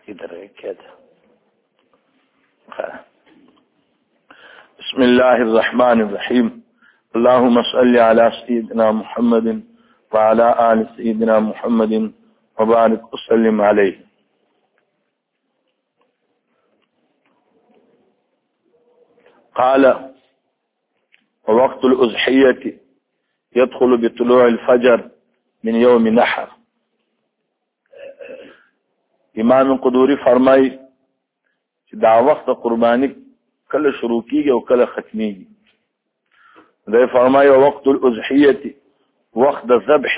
إدري كده. بسم الله الرحمن الرحيم. اللهم صل على سيدنا محمد وعلى آل سيدنا محمد وبارك وسلم عليه. قال: ووقت الأضحية يدخل بطلوع الفجر من يوم نحر. امام قدوری فرمای چې دا وخت قربانی کله شروع کیږي او کله ختمیږي. دا فرمای وقت الاضحیه وقت الذبح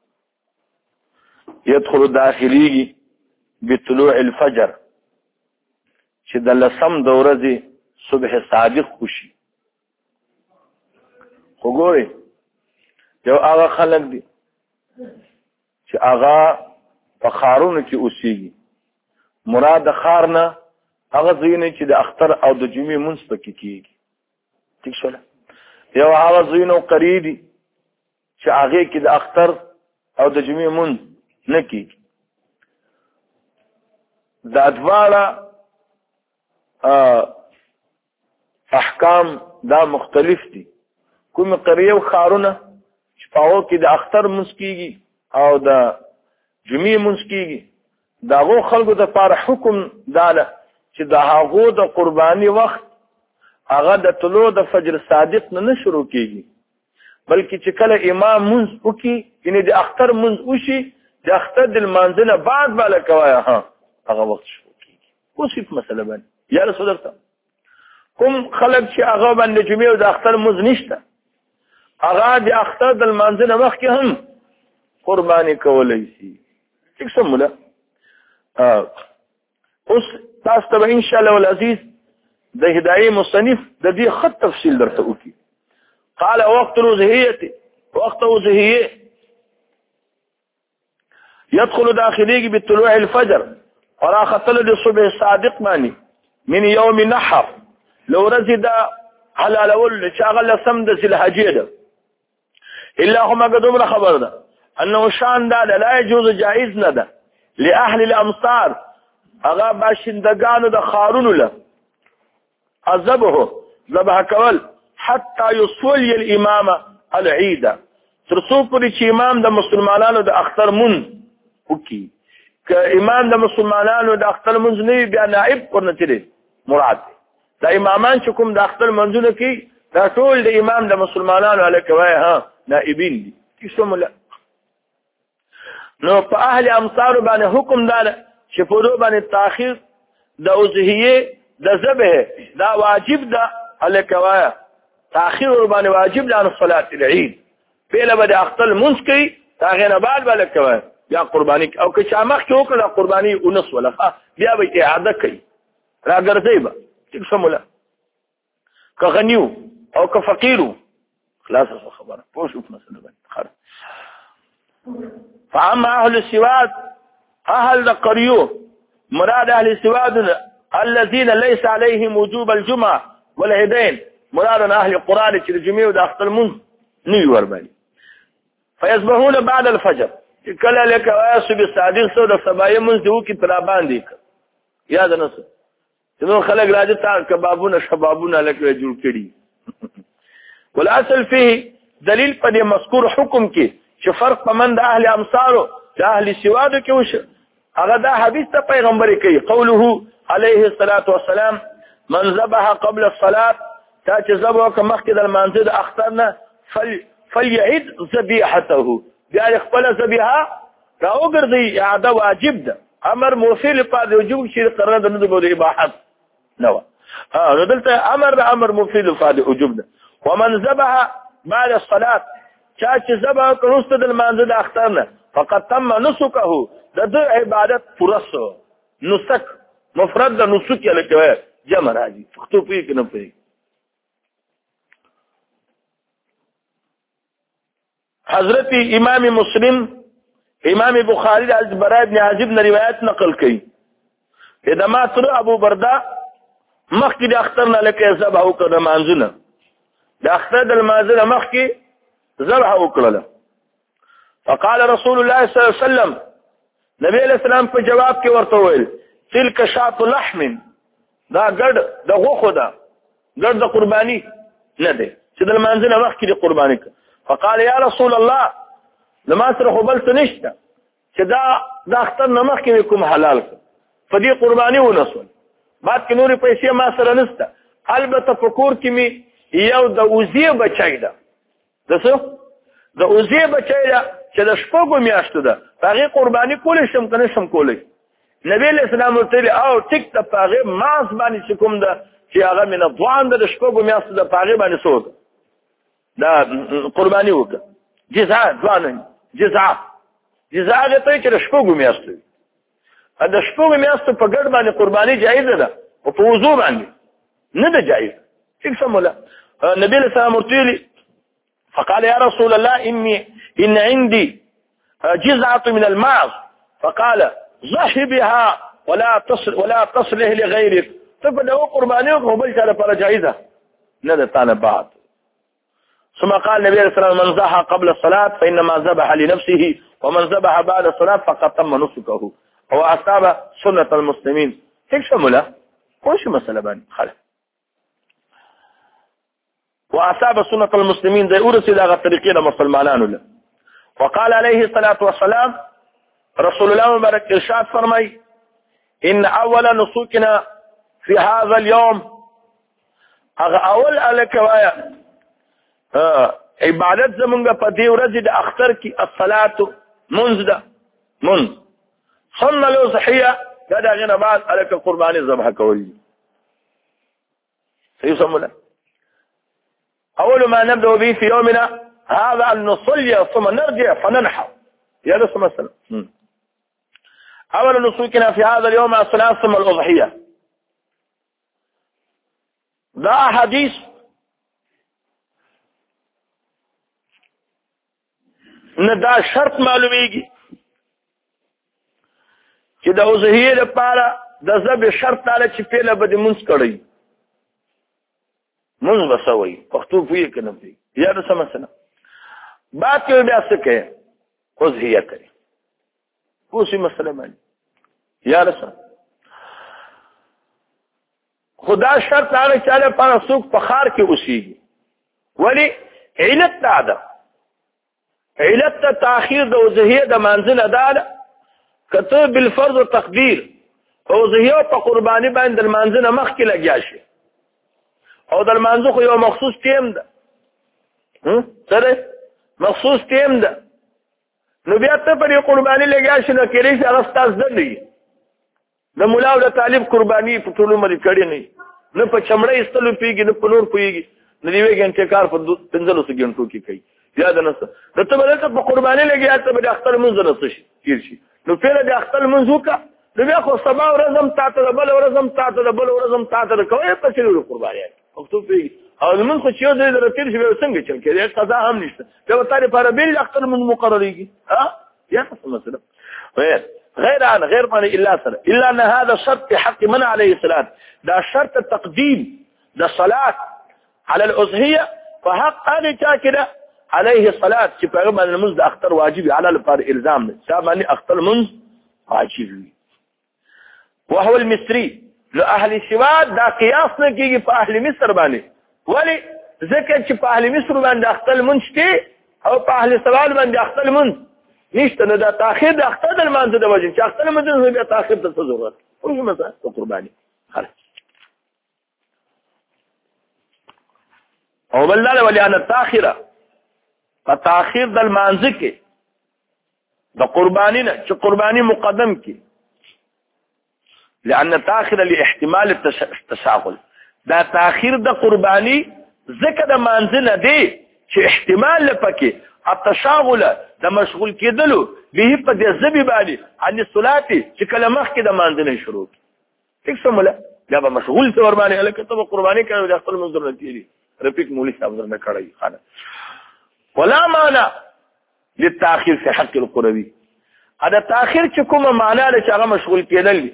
يدخل داخليږي بطلوع الفجر چې د لسم د ورځې صبح صادق خوشي. وګورئ یو هغه خلک دي چې هغه په خارونو کې اوسېږي. مراد خار نه هغه ځایونه چې د اختر او د جمعې منځ پکې کېږي. ٹھیک شوله. یو هغه ځایونه قریبي چې هغې کې د اختر او د جمعې منځ نه کېږي. دا دواړه احکام دا مختلف دي. کوم قریه او خارونه چې په هغو کې د اختر منځ کېږي او د جمعې منځ کېږي، د هغو خلکو دپاره حکم دا ده چې د هغو د قرباني وخت هغه د طلوع د فجر صادق نه شروع کېږي، بلکې چې کله امام منځ وکړي، یعنې د اختر منځ وشي، د اختر د لمانځه نه بعد به لکه وایه هغه وخت شروع کېږي. اوس په مسله باندې یا رسول درته کوم خلک چې هغه باندې جمعې او د اختر منځ نشته، هغه د اختر د لمانځه نه مخکې هم قرباني کولی شي. ٹھیک سموله. اوس تاسو ته به انشاءالله العزیز د هدایې مصنف د دې خط تفصیل درته وکړي. قال وقت الأضحية وقت الأضحية يدخل داخليږي بطلوع الفجر وراختل للصبح الصادق ماني من يوم نحر لو رزد على الاول شاغل سم د ذوالحجه ده. الا هم قدوم خبر ده انه شان ده لا يجوز جائز نه ده لاهل الامصار اغا باشندگانو د خارونو له عذبه ذبح کول حتى يصلي الامام العيد ترڅو پورې چې امام د مسلمانانو د اختر مون وکي. که امام د مسلمانانو د اختر مونږ نه بیا نائب ورنته مراد دا امامان چې کوم د اختر منځونه کوي دا ټول د امام د مسلمانانو علیکه وای نائبین دي. کیسومله نو په اهل امصار باندې حکم دا چې په دو باندې تاخير د اضحیه د ذبح دا واجب ده علیکه وای تاخير باندې واجب ده عن صلاه العيد. پیله به د اختر منځ کوي هغه نه بعد علیکه وای یا قربانی او که چا مخ کې وکړه قربانی اونس ولا بیا به اعاده کوي راګرځي به. ٹھیک سموله. که غنیو او که فقیرو خلاص خبره پوه شو په مسله باندې. فاما اهل السواد اهل القريو مراد اهل السواد الذين ليس عليهم وجوب الجمعه والعيدين مراد اهل القران چې الجمعه او د اختر منځ نه ور باندې فيصبحون بعد الفجر کله لکه واسو بالصادق سو د سبای منځ دیو کې تر باندې یاد نه سو نو خلق راځي تا کبابونه شبابونه لکه جوړ کړي. والاصل فيه دلیل په دې مذکور حکم کې چې فرق پمند اهل امصار او اهل سواد کې وشه هغه دا حدیث ته پیغمبر کوي قوله عليه الصلاه والسلام من ذبح قبل الصلاه تا چې ذبح مخکې د منځ د اخترنه فليعد ذبيحته بیا خپل ذبیحه راوګرځي اعاده واجب ده. امر موفل په وجوب چې قرار د نه د اباحت نو دلته امر مفيد فاد وجوب ده. ومن ذبح بعد الصلاه چا چې ذبح کړوست د منځ د اخترنه فقط تم نسکه د عبادت پرسو. نسک مفرد د نسک لکه جمع راځي پښتو په کې نه پي. حضرت امام مسلم امام بخاری از برای ابن عازب نے روایت نقل کی اذا ما تر ابو بردا مخکې د اختر نه لکه ذبح وکړه مانځنه د اختر د مانځنه مخکې ذبح وکړه. فقال رسول الله صلی الله علیه وسلم نبی علیہ السلام په جواب کې ورته ویل تلك شاة لحم دا ګډ د غوښو ده ګډ د قرباني نه دی چې د لمانځه نه مخکې د قرباني فقال یا رسول الله لما سره خو بل څه نشته چې دا اختر نه مخکې کوم حلال کړ په دې قرباني ونسول بعد کې نورې پیسې ما سره نشته البته په کور کې مې یو د وزې بچی ده د څه د وزې بچی ده چې د شپږو میاشتو ده په هغې قرباني کولی شم که نه شم کولی نبی علیه السلام ورته ویلي او ټیک ده په هغې ماس باندې چې کوم ده چې هغه مې نه ځوان ده د شپږو میاشتو ده په هغې باندې څه وکړه دا قرباني وکړه جزعه ځوان جزعه هغې ته چې د شپږو میاشتو وي د شپږو میاشتو په ګډ باندې قرباني جایزه ده او په وضو باندې نه ده جایزه ټیک څه مولا نبی علیه السلام ورته ویلي فقال يا رسول الله إن عندي جزعة من الماعز فقال ضحي بها ولا تصله لغيرك فبدأ قرباني وقبلت على فرجائزة ندى تعالى بعد ثم قال النبي عليه الصلاة والسلام من ضحى قبل الصلاة فإنما ذبح لنفسه ومن ذبح بعد الصلاة فقد تم نسكه وأصاب سنة المسلمين هيك شمله وش مسألة باني خلف وأصاب سنة المسلمين زي أرسل على الطريقين مسلمانان له وقال عليه الصلاة والسلام رسول الله مبارك إرشاد فرمي إن أول نسوكنا في هذا اليوم أول عليك وآية عبادت زمونږ په دې ورځ د اختر کې الصلاة منځ ده منځ ثم الأضحية دا دغه نه بعد عليك قرباني ذبح کول صحیح سموله أول ما نبدأ به في يومنا هذا أن نصلي ثم نرجع فننحر يا رسول مثلا أول نسوكنا في هذا اليوم الصلاة ثم الأضحية دا حديث ندا شرط معلومیږي چې د أضحیې لپاره د ذبح شرط تعالی چې پیله به د منځ کړی منځ بسوي پښتو پوهیږي که نه پوهیږي یا رسول مثلا بعد کې بیا څه کوي أضحیه کوي اوس یې مسله باندې یا رسول خدا شرط هغه چا لپاره څوک په ښار کې اوسېږي ولې علت دا ده علت ته تاخیر د أضحیې د منځ نه دا ده که ته بالفرض و تقدیر أضحیه په قرباني باندې د منځ نه مخکې لګیا شي او د منځ خو یو مخصوص ټیم ده سره مخصوص ټیم ده نو بیا ته په دې قرباني لګیا شي نو کېدای شي هغه ستا زده نه وي د ملا او د طالب قرباني په ټول عمر یې کړې نه په چمړه ایستلو پوهېږي نه په نور پوهېږي نه د یوې ګنټې کار په 15 ګنټو کې کوي یاد نه څه نو ته به دلته په قرباني لګیا ته به د اختر لمونځ نه څه شي تېر شي نو پیله د اختر لمونځ وکړه نو بیا خو سبا ورځ هم تا ته د بله ورځ هم تا ته د بله ورځ هم تا ته د کوې په څلورو قربانیان پښتو پوهېږي او لمونځ خو چې یو ځای در تېر شي بیا څنګه چل کېدی قضا هم نشته بیا به تا دپاره بېل اختر لمونځ مقررېږي یا څه مسله غير عن إلا صلاة إلا أن هذا شرط في حق من عليه الصلاة ده شرط تقديم ده صلاة على الأضحية فحق هذه كده عليه الصلاة شفاء من المنز ده أختر واجبي على الفار إلزام سامعني أختر منز واجبي وهو المصري لأهل السواد ده قياسنا كيجي فأهل مصر باني ولي ذكر شفاء أهل مصر بان ده أختر منز تي أو فأهل السواد بان ده أختر منز نشته نه دا تاخير د اختر د لمانځه د وجه چې اختر لمانځه بیا تاخير ته څه ضرورت اوس مثلا قرباني خلاص او بلله ولأن التاخير التاخير د لمانځه کې د قرباني نه چې قرباني مقدم کې لأن التاخير لاحتمال التشاغل دا تاخير د قرباني ذکر د مانځه نه دی چې احتمال لپاره التشاغل د مشغول کېدلو به په دې ذبی باندې عن الصلاه چې کله مخکې د مانځنه شروع ټیک سموله یا به مشغول څور باندې الکه ته قرباني کوي د خپل منظر نه تیری رفیق مولوی صاحب نه کړی خانه ولا معنى للتاخير في حق القربي هذا تاخير چې کومه معنا له چې هغه مشغول کېدل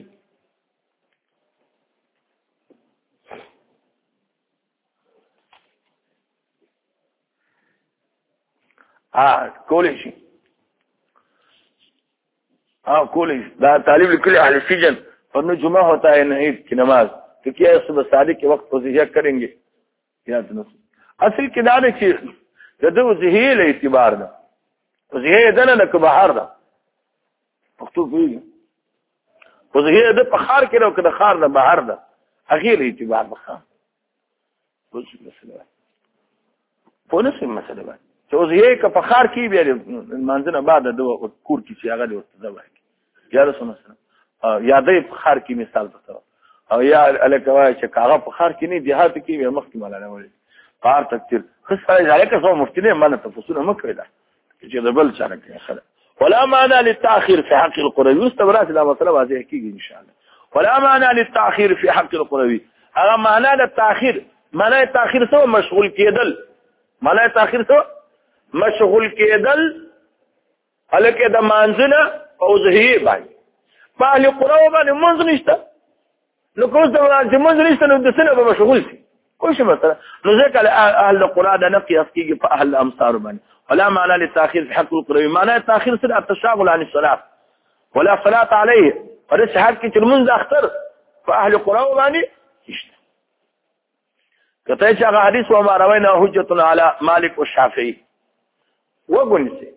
کولی شي کولی شي دا طالب لكل اهل السجن और न जुमा होता है न ईद की नमाज, तो क्या सुबह शादी के वक्त वज़ीहा करेंगे या तो असल किनारे की जब वज़ीहे ले इतिबार दा वज़ीहे दना लक बाहर दा मकतूब हुई वज़ीहे द पखार के रो के खार दा बाहर दा अखिर इतिबार बखा कुछ मसला पुलिस मसला है तो वज़ीहे का पखार की भी मंजन बाद दो कूर की सियागा दे दवा है यार सुनो यादې پخار کی مثال بتاو او یا الکوای چې کاغه پخار کی نه جهاد کی مخکې مالاله وړي قار تکثیر خصه ذلك سو مفتي نه منه تفصيل مکه ده چې د بل چاره کې خلا ولا معنى للتاخير في حق القروي استبرات لا مطلب هذه حقيقي ان شاء الله ولا معنى للتاخير في حق القروي هذا معنى للتاخير معنى التاخير سو مشغول کېدل معنى التاخير سو مشغول کېدل الکه د مانځنه او زهي باندې فاهل قرآن باندې منځ نشته نو کوم څه منځ نشته نو د سنه به مشغول شي کوم څه مثلا نو ځکه اهل القرآن د نقي اسکیږي په اهل الامصار باندې ولا معنى للتاخير في حق القرآن معنى التاخير سره التشاغل عن الصلاه ولا صلاه عليه ورس حق چې منځ اختر په اهل القرآن باندې نشته کته چې هغه حدیث و ما روينا حجه على مالك والشافعي وګونسي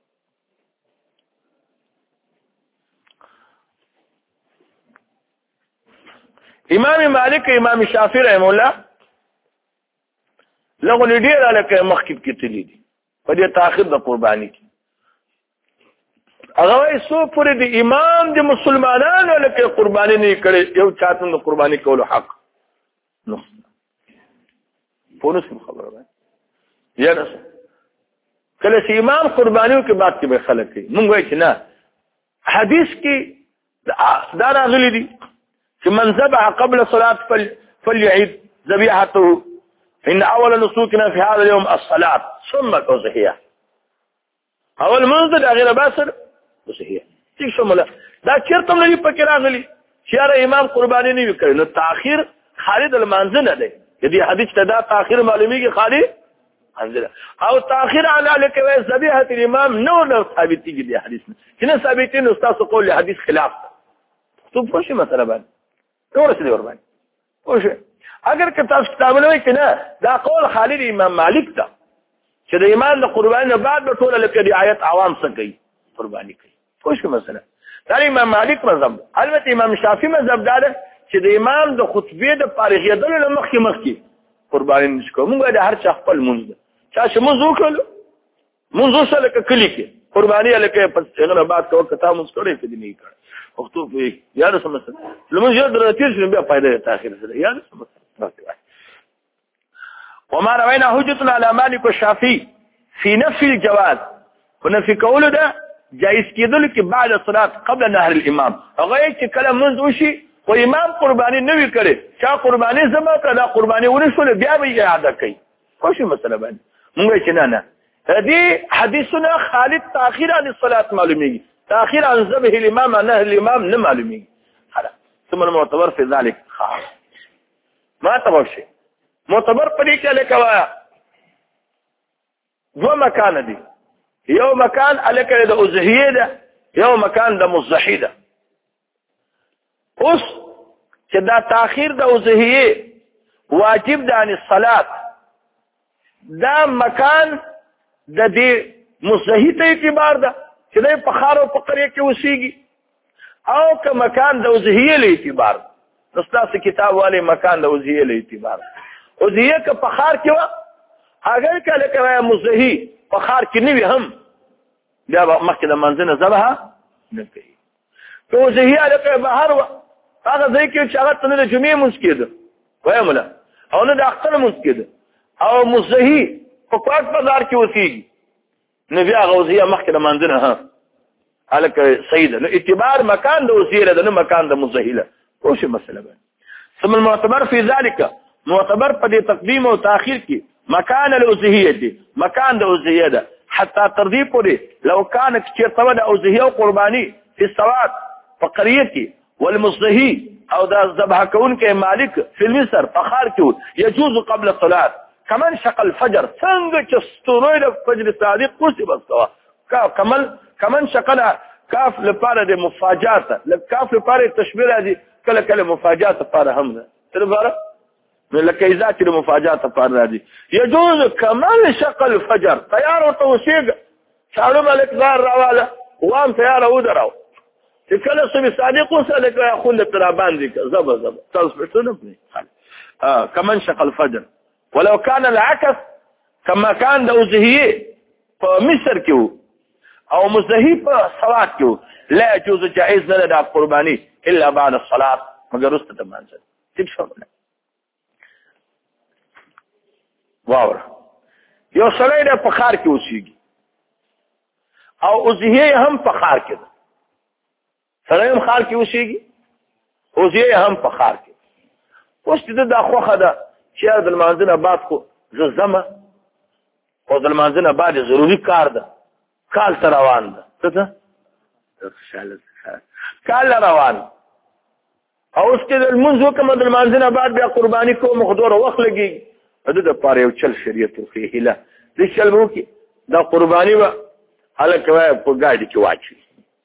امام مالک امام شافعی رحم الله لغه ډیر الکه مخکب کې تللی دي په دې تاخير د قرباني کې هغه سو پر د امام د مسلمانانو لکه قرباني نه کړي یو چاته د قرباني کولو حق نو پونس خبره ده یا نه کله چې امام قربانیو کې بات کې به خلک کوي مونږ وایو چې نه حدیث کې دا راغلي دي من ذبح قبل صلاة فليعيد ذبيحته إن أول نسوكنا في هذا اليوم الصلاة ثم الأضحية أول منزل غير باسر أضحية تيك شو ملا دا چرتم لري پکې راغلي چې امام قرباني نه وکړي نو تاخير خالد المنزل نه دی دې حدیث ته دا تاخير معلومیږي خالد منزل او تاخير على لك ذبيحة الإمام نو ثابت دي حدیث کنه ثابتين استاد قول حدیث خلاف تو پوښي مثلا باندې ورسې دی ورباندې اوه اگر که تاسو کتابونه وایي کنه دا قول خالد امام مالک ته چې د ایمان د قرباني نه بعد به ټول لکه د آیت عوام څه کوي قرباني کوي خوش مثلا دا امام مالک مذهب البته امام شافعي مذهب دا ده چې د امام د خطبه د فارغیدلو نه مخکې قرباني نشو موږ د هر چا خپل منځ چا چې موږ وکړو موږ سره کلی کې قرباني لکه په هغه بعد کو کتاب موږ کړی چې نه کړ مكتوب ايه يا رسول الله لما يقدر يتيجي بها فائده تاخير يا رسول الله وما روينا حجه على مالك والشافعي في نفي الجواز ونفي قوله ده جائز کېدل کې بعد الصلاه قبل نهر الامام هغه چې کلام منځ وشي او امام قرباني نه وی کړي چا قرباني زما کړه قرباني ورسول بیا به اعاده کوي خو شي مسله باندې موږ چې نه هذه حديثنا خالد تاخير عن الصلاه معلومي تاخير عن ذبح الامام عن نهر الامام نه معلومي خلاص ثم المعتبر في ذلك ما تبغى شيء معتبر پدې کې لکه دو مکان دي یو مکان الکه د اوزهیه ده یو مکان د مزحی ده اوس چې دا تاخير د اوزهیه واجب ده عن الصلاه دا مکان د دې مزحی ته اعتبار ده چې د پخارو په قریه کې وسیږي او که مکان د اوزهیه له اعتبار نستاس کتاب والے مکان د اوزهیه له اعتبار اوزهیه که پخار کې وا اگر کله کوي مزحی فخار کې نیوي هم بیا مخکې د منځنه ذبح نه کوي که زهی الکه بهر و هغه ځای کې چې هغه تنه د جمعې مونږ کېده وایم له او نه د اختر مونږ کېده او مزهی په کوټ بازار کې وسیږي نو بیا هغه زهی مخکې د منځنه ها الکه سیده نو اعتبار مکان د وسیله د مکان د مزهیله او شی مسله ده ثم المعتبر في ذلك معتبر په دې تقدیم او تاخير کې مكان الأزهية مكان الأزهية ده حتى ترضي قولي لو كانت كيرتوى الأزهية وقرباني في الصلاة فقريتي والمصدهي أو ده ذبح كون كمالك في المصر فخارك يجوز قبل الصلاة كمان شق الفجر سنگ چستوروی ده فجر صادق قرسي بستوى كمان شقل كاف لپاره ده مفاجات كاف لپاره تشبير دي کله کله مفاجات لپاره هم ده څه لپاره نو لکه اذا چې مفاجات لپاره راځي يجوز كمال شق الفجر تیار ورته وسیږه شاړو ملک دار راواله وام تیار ودراو چې کله صبح صادق وسله کوي خو له تر باندې زب تاسو په څه كمان شق الفجر ولو كان العكس كما كان دوزهيه فمصر كيو او مزهي په سواد كيو لا يجوز جائز لنا قرباني الا بعد الصلاه مگر است تمانځه ٹھیک شو واور یو سړی د فخار کې اوسېږي او اوزهيه هم فخار کې ده سړی هم خار کې اوسېږي اوزهيه هم فخار کې اوس دې د خوخه ده چې د منځنه بعد خو زما او د منځنه بعد ضروری کار ده کال تر روان ده څه خوشاله کال روان او اوس کې د منځ وکم د منځنه بعد بیا قرباني کوم خدور وخت لګي د پاره یو چل شریعت خو هله دې چل وو کې دا قرباني وا هله کوي په ګاډي کې واچي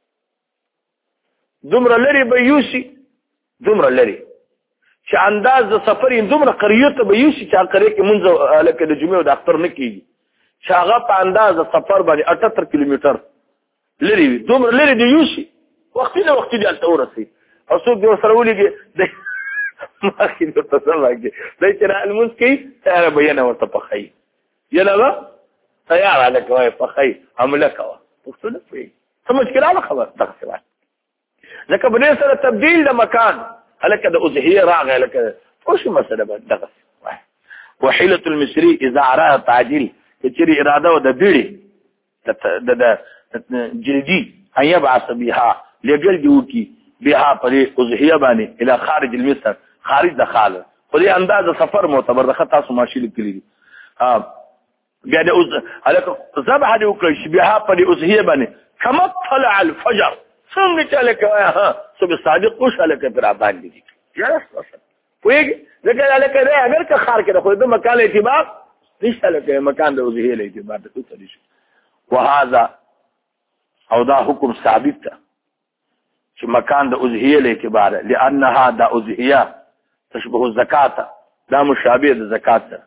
دومره لري به یوسي دومره لري چې انداز د سفر دومره قریه ته به یوسي چې قریه کې منځ لکه د جمعې د اختر نه کیږي چې هغه په انداز د سفر باندې 78 کیلومتر لري دومره لري د یوسي وختونه وخت دې الته ورسي او څوک دې سره ولګي ما کې د تصویر دای چې المنس کې تیار بیان ورته پخای یلا تیار علیک وای پخای عمله کوا پښتون په څه مشکل خبر تخسر لکه بنې سره تبديل د مکان هلکه د اضحيه راغی لکه وش مسله دغه وحيله المصري اذا اراد تعجيل چې اراده د بیړي د جلدي ان يبعث بها لګل دیوکی بها پر اضحيه باندې الى خارج المصر خارج د خاله په دې انداز سفر معتبر ده تاسو ماشي لیکلي بیا د هلکه ذبح دی وکړي بها پر اضحيه باندې كما طلع الفجر څنګه چې لکه ها صبح صادق وش لکه پر باندې دي یا ویګ لکه لکه دا اگر که خار کې خو د مکان اعتبار نشته لکه مکان د وزهي له اعتبار ته څه دي وهذا او دا حکم ثابت ده چې مکان د وزهي له اعتبار لانها دا وزهيه تشبه الزکات دا مشابه د زکات ده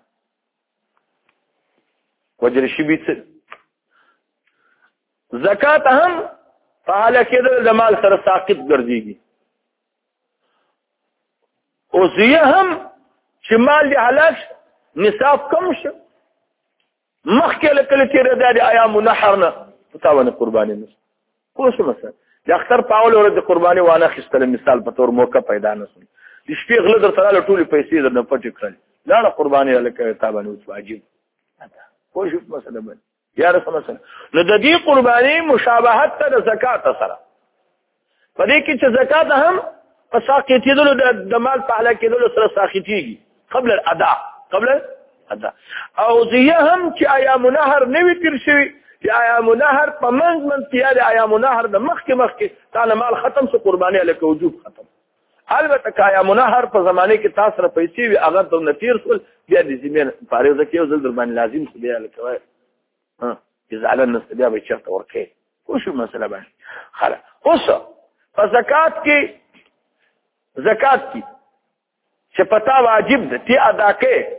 وجر شي بیت زکات هم فعلا کېدل د مال سره ساقط ګرځيږي او زیه هم چې مال دی حلال نصاب کم شو مخکې لکه تیر د ایام نحرنا تاونه قرباني نس خو څه مثلا د اختر پاول ور د قرباني وانه خستل مثال په تور موقع پیدا نسو د شپې غله در سره ټولې پیسې در نه پټ کړل لاړه قرباني لکه تابانه اوس واجب خو شو مثلا یا رسول الله نو د دې قرباني مشابهت ته د زکات سره په دې کې چې زکات هم په ساقطېدلو د مال په حاله کېدلو سره ساقطېږي قبل الاداء او زیه هم چې ایام نهر نوي تیر شوي چې ایام نهر په منځ کې د ایام نهر د مخکې تعالی مال ختم سو قرباني لکه وجوب ختم البته که ایام نهر په زمانه کې تاسو سره پیسې وي هغه د نتیر سول بیا د زمين فارغ زکه او زل در باندې لازم څه بیا لکه اذا على الناس بیا به چرته ورکه خو شو مسله باندې خلا اوس په زکات کې چې پتا واجب ده تی ادا کې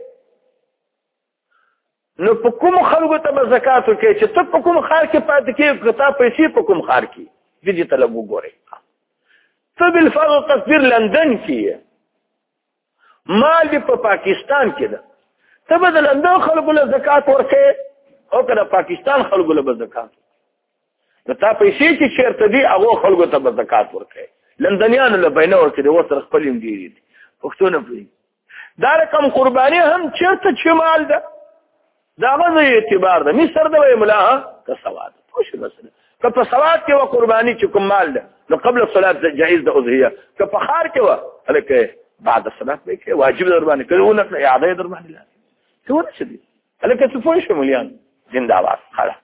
نو په کوم خلکو ته زکات ورکې چې ته په کوم خار کې پاتې کې کتا پیسې په کوم خار کې دې طلب وګوري ته بل فرض تصویر لندن کې مال په پاکستان کې ده ته به د لندن خلکو له زکات ورکې او کله پاکستان خلکو له زکات نو تا پیسې چې شرط دي هغه خلکو ته زکات ورکې لندنیان له بینه ورکې د وسره خپل هم دي پښتون په دا رقم قرباني هم چیرته چې مال ده دا غوږی اعتبار ده مصر ده وی ملاها که سواد خوش مسئله که په سواد کې و قربانی چې کوم مال ده نو قبل الصلاة جائز ده اضحیه که په خار کې و هلکه بعد الصلاة به کې واجب در باندې کړي ونه اعاده در باندې لازم څه ونه شدي هلکه څه پوه شمولیان زنده‌باد خلاص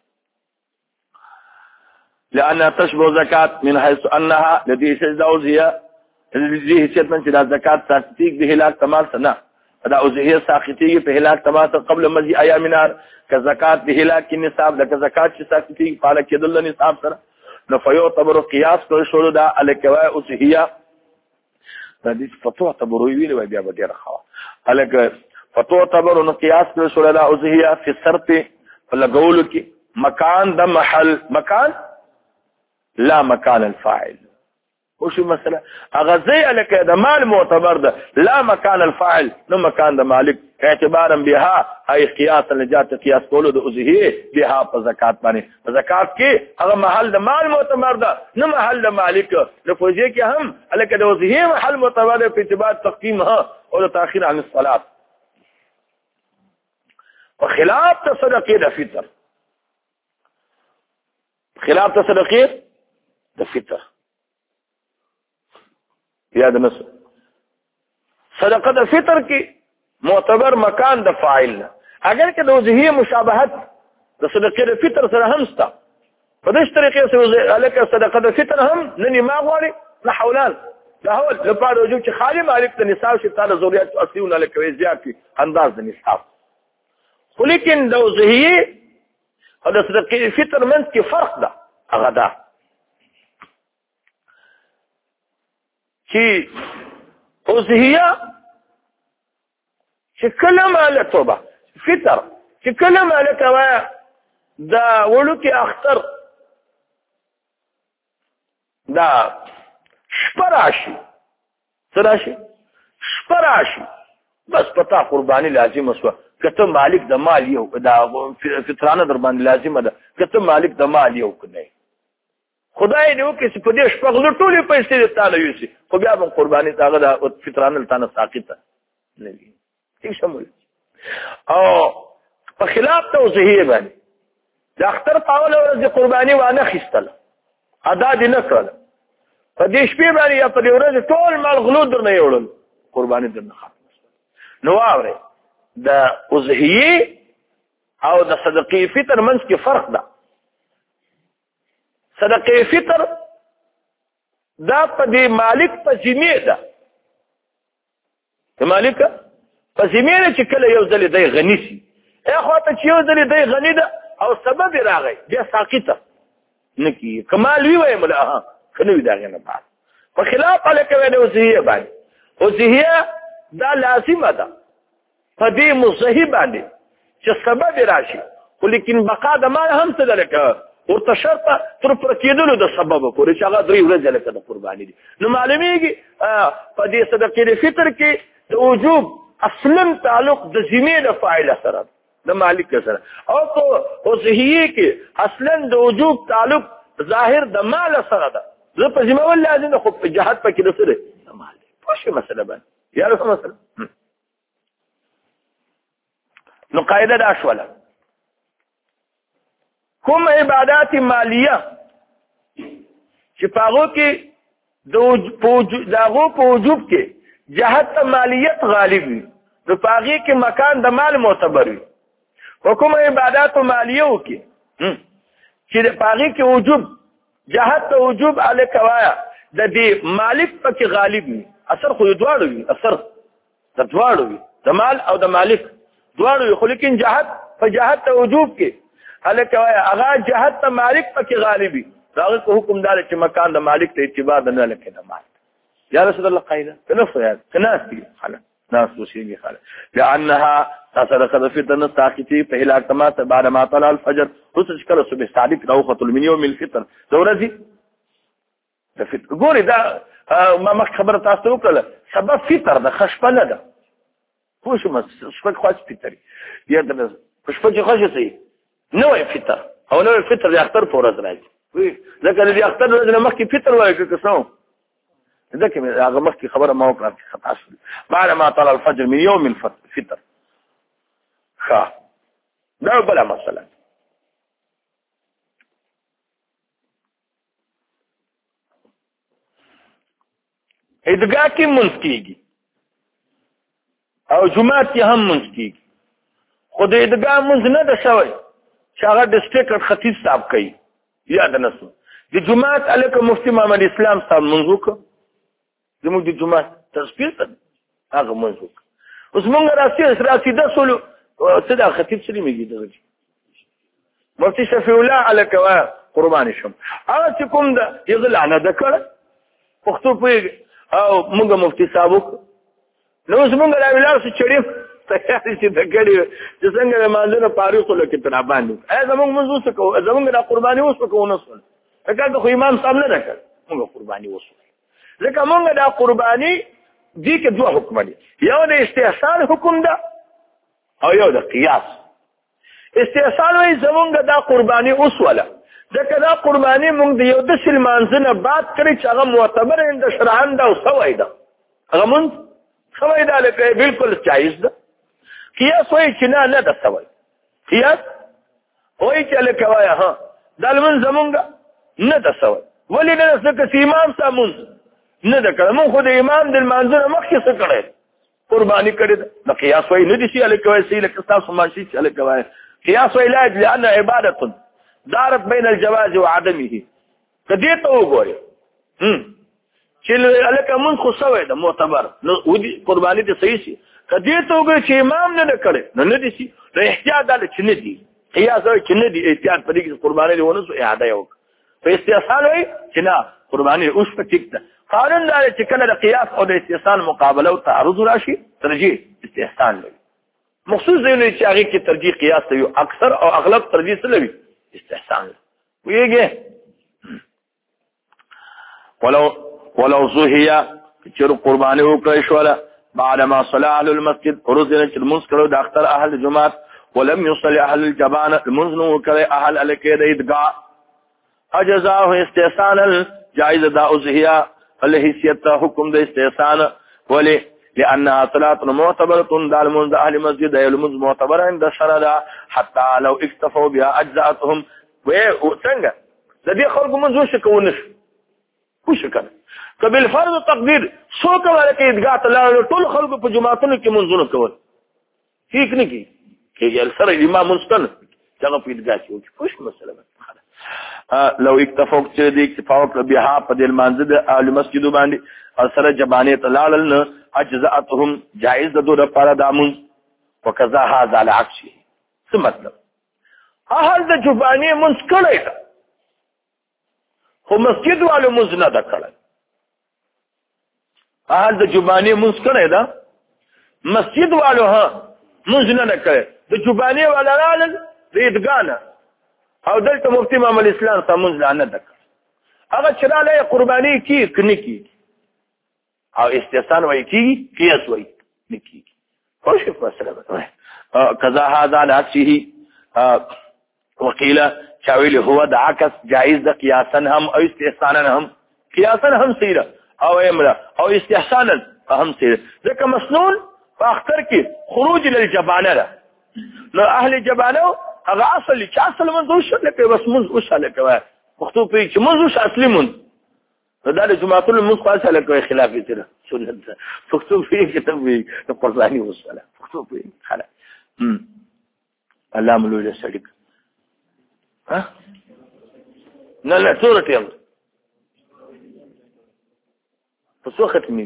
لأنها تشبه زكاة من حيث أنها التي سجد أضحية الذي هي من زكاة ساقطيك بهلاك تمام سنة دا اضحیه ساقطیږي په هلاک تماس قبل مزي ایام نار کزکات به هلاک النصاب لکه زکات چې ساقطیږي په حاله کې د نصاب سره نو فیعتبر قیاس کول شروع دا الکوا اضحیه د دې فتوه تبروي ویل وای بیا به ډېره ښه هلکه فتوه تبرو نو قیاس کړل شو له اوزهیه فی الصرف په لګولو کې مکان د محل مکان لا مکان الفاعل وشو مسله اغذي لك ده مال معتبر ده لا مكان الفاعل نو مكان ده مالك اعتبارا بها اي قياس نجات قياس کولو ده ازهيه بها په زکات باندې زکات کې هغه محل ده مال معتبر ده نو محل ده مالک نو فوجي کې هم لك ده ازهيه محل معتبر ده په اعتبار تقديمها او تاخير عن الصلاه وخلاف تصدقه ده فطر خلاف تصدقه ده فطر یاد نسو صدقه د فطر کې معتبر مکان د فاعل نه اگر کې د وجهي مشابهت د صدقه د فطر سره هم ستا په دې طریقې سره الکه صدقه د فطر هم نه ما غواړي نه حولان دا هو لپاره وجوب چې خالي مالک د نصاب شي تعالی ضرورت اصلونه لکه زیات انداز د نصاب خو لیکن د وجهي او د صدقه فطر منځ کې فرق ده هغه ده چې اوزهیه چې کله مال توبه فطر چې کله مال کوا دا وړو کې اختر دا شپراشي سراشي شپراشي بس پتا قرباني لازم وسو کته مالک د مال یو دا فطرانه در باندې لازم ده کته مالک د مال یو کنه خدای دې وکړي چې په دې شپږ ټولې پیسې تعالی یوسي خو بیا به قرباني تاغه د فطرانه تانه ساقطه نه وي ٹھیک شمول او په خلاف توزیه باندې د اختر پاول ورځ قرباني وانه خستل ادا دې نه کړل په دې شپې باندې یا په دې ورځ ټول مال غلو در نه یوړل قرباني در نه ختم نو اوره د اوزهیه او د صدقې فطر منځ کې فرق ده صدقه فطر دا په دې مالک په ذمه ده ته مالک په ذمه چې کله یو ځل دی غنی شي اخواته چې یو ځل دی غنی ده او سبب راغی بیا ساقطه نکی کمال وی وای مله ها کنه وی داغه نه بعد په خلاف الکه ونه وسیه باندې وسیه دا لازمه ده په دې مصحیح باندې چې سبب راشي ولیکن بقا د مال هم څه ده ورته شرط تر پر کېدلو د سبب پورې چې هغه درې ورځې لکه د قرباني دي نو معلومیږي په دې صدقې فطر کې د وجوب اصلا تعلق د ذمه د فاعل سره د مالک سره او په اوسهیه کې اصلا د وجوب تعلق ظاهر د مال سره ده زه په ذمه ول لازم خو په جهاد پکې د سره د مال پوښه مسله باندې یاره مسله نو قاعده دا شوله کوم عبادت مالیه چې پاغو کې داغو په وجوب کې جهت مالیت غالب وي نو پاغي کې مکان د مال معتبر وي حکم عبادت مالیه وکي چې پاغي کې وجوب جهت وجوب علی کوایا د دې مالک پکې غالب وي اثر خو دواړو وي اثر د دواړو وي د مال او د مالک دواړو خو لیکن جهت په جهت وجوب کې هلکه هغه جهت مالک پکې غالبي داغه حکم دار چې مکان د مالک ته اتباع نه لکه د مال یا رسول الله قاعده کنه یاد کناستي خلا ناس وشيږي خلا لانها صدقه الفطر ساقطي په الاعتماد بعد ما طلع الفجر رسل کله صبح صادق روخه من يوم الفطر دورتي د فطر ګوري دا ما خبره تاسو وکړه سبب فطر د خشبله ده خو شو شپږ خاص فطري یا د شپږ خاص شي نوې فطر او نوې فطر د اختر په ورځ راځي ځکه د اختر ورځ نه مخکې فطر وایي که څو ځکه هغه مخکې خبره ما وکړه خطا شوه بعد ما طلع الفجر من يوم الفطر ښه دا بله مسله عیدګاه کې منځ کېږي او جمعات کې هم منځ کېږي خو د عیدګاه منځ نه ده شوی چې هغه ډسټریکټ خطیب صاحب کوي یاد نسو د جمعات الکه مفتی محمد اسلام صاحب منځ وکړه زموږ د جمعات تصفیه هغه منځ وکړه اوس موږ راسیده سولو څه دا خطیب سره میږي دغه مفتی شفیع الله الکه قربان شم هغه چې کوم د یغل نه د کړه پښتو په او موږ مفتي صاحب نو اوس موږ لا ویلار څه چړې تیار شي د کړي چې څنګه د مانځنه پاریخ لکه تر باندې زموږ موږ وسکو زموږ د قرباني وسکو نو څه دا خو امام صاحب نه کړ موږ قرباني وسکو ځکه موږ د قرباني دي کې دوه حکم دي یو د استحسان حکم ده او یو د قیاس استحسان وي زموږ د قرباني وسوله ځکه دا قرباني موږ د یو د سلمانځنه بعد کړی چې هغه معتبر اند شرعاً ده او سوی ده هغه مونږ سوی ده لکه بالکل جایز ده قیاس وایي چې نه ده سوی قیاس وایي چې لکه وایي ها دا لمونځ زمونږ نه ده سوی ولې نه ده ځکه چې امام صاحب مونځ نه ده کړی مونږ خو د امام د لمانځنه مخکې څه کړی قرباني کړې ده نو قیاس وایي نه دي چې لکه وایي صحیح لکه ستاسو ماشي چې لکه وایي قیاس وایي لا لأنه عبادة دارت بین الجواز وعدمه کدی ته وګورئ چې لکه مونږ خو سوی ده معتبر نو قرباني دې صحیح شي کدی ته وګورئ چې امام نه کړي نو نه دي شي نو احتیاط ده چې نه دي قیاس وایي چې نه دي احتیاط پرې کې قرباني دی ونه سو اعاده یو په استحسان وایي چې نه قرباني اوس په ټیک ده قانون دا چې کله د قیاس او د استحسان مقابله او تعارض راشي ترجیح استحسان لري مخصوص دی چې هغه کې ترجیح قیاس ته یو اکثر او اغلب ترجیح څه لري استحسان ویږي ولو زهیا چې قرباني وکړي شو بعد ما صلى اهل المسجد ورزن چې المسکر د اختر اهل جماعت ولم يصلي اهل الجبانه المنزل وکړي اهل الکید ادغاء اجزاء استحسانا جائز دا زهیا الحیثیت حکم د استحسان ولی لانها صلاه معتبره دال منذ اهل مسجد المنذ معتبر عند الشرع حتى لو اكتفوا بها اجزاتهم وڅنګه د دې خلکو منځو شکونه وش کنه قبل فرض تقدیر سو کوله کې ادغاء تعالی ټول خلکو په جماعتونو کې منځونه کول ٹھیک نه کی کې سره امام مستن څنګه په ادغاء کې وش مسله لو اکتفوا چې دې اکتفاء بها په دې منځ د اهل مسجد باندې سره جبانه تعالی نه اجزاتهم جائز د دوه لپاره دامن وکذا هذا العكس څه مطلب اهل د جبانه منځ کړی دا خو مسجد والو منځ نه دا کړی اهل د جبانه منځ کړی دا مسجد والو ها منځ نه کړی د جبانه والا رال د ادغانه او دلته مفتی امام الاسلام سمون نه ده هغه چې له قرباني کی کني کی او استحسان وای کی قیاس وای نکی خوش مسله کذا هذا نفسه وقيل چاویل هو د عکس جائز د قیاسا هم او استحسانا هم قیاسا هم سیره او امره او استحسانا هم سیره ځکه مسنون په اختر کې خروج للجبانه ده نو اهل جبانه هغه اصل چې اصل منځو شو لکه بس منځ وشاله کوي مخطوب چې منځو اصلي منځ دا د جمعه المنځ خاصه لکه خلاف دي سنت مخطوب فيه كتاب القرآني والصلاه مخطوب فيه خلاص الله ملول صدق ها لا سوره يلا فسو ختمي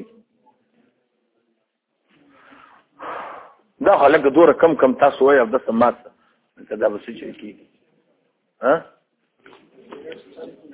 دا خلک دوره کم تاسو وای د سمات کدا به څه چي کی ها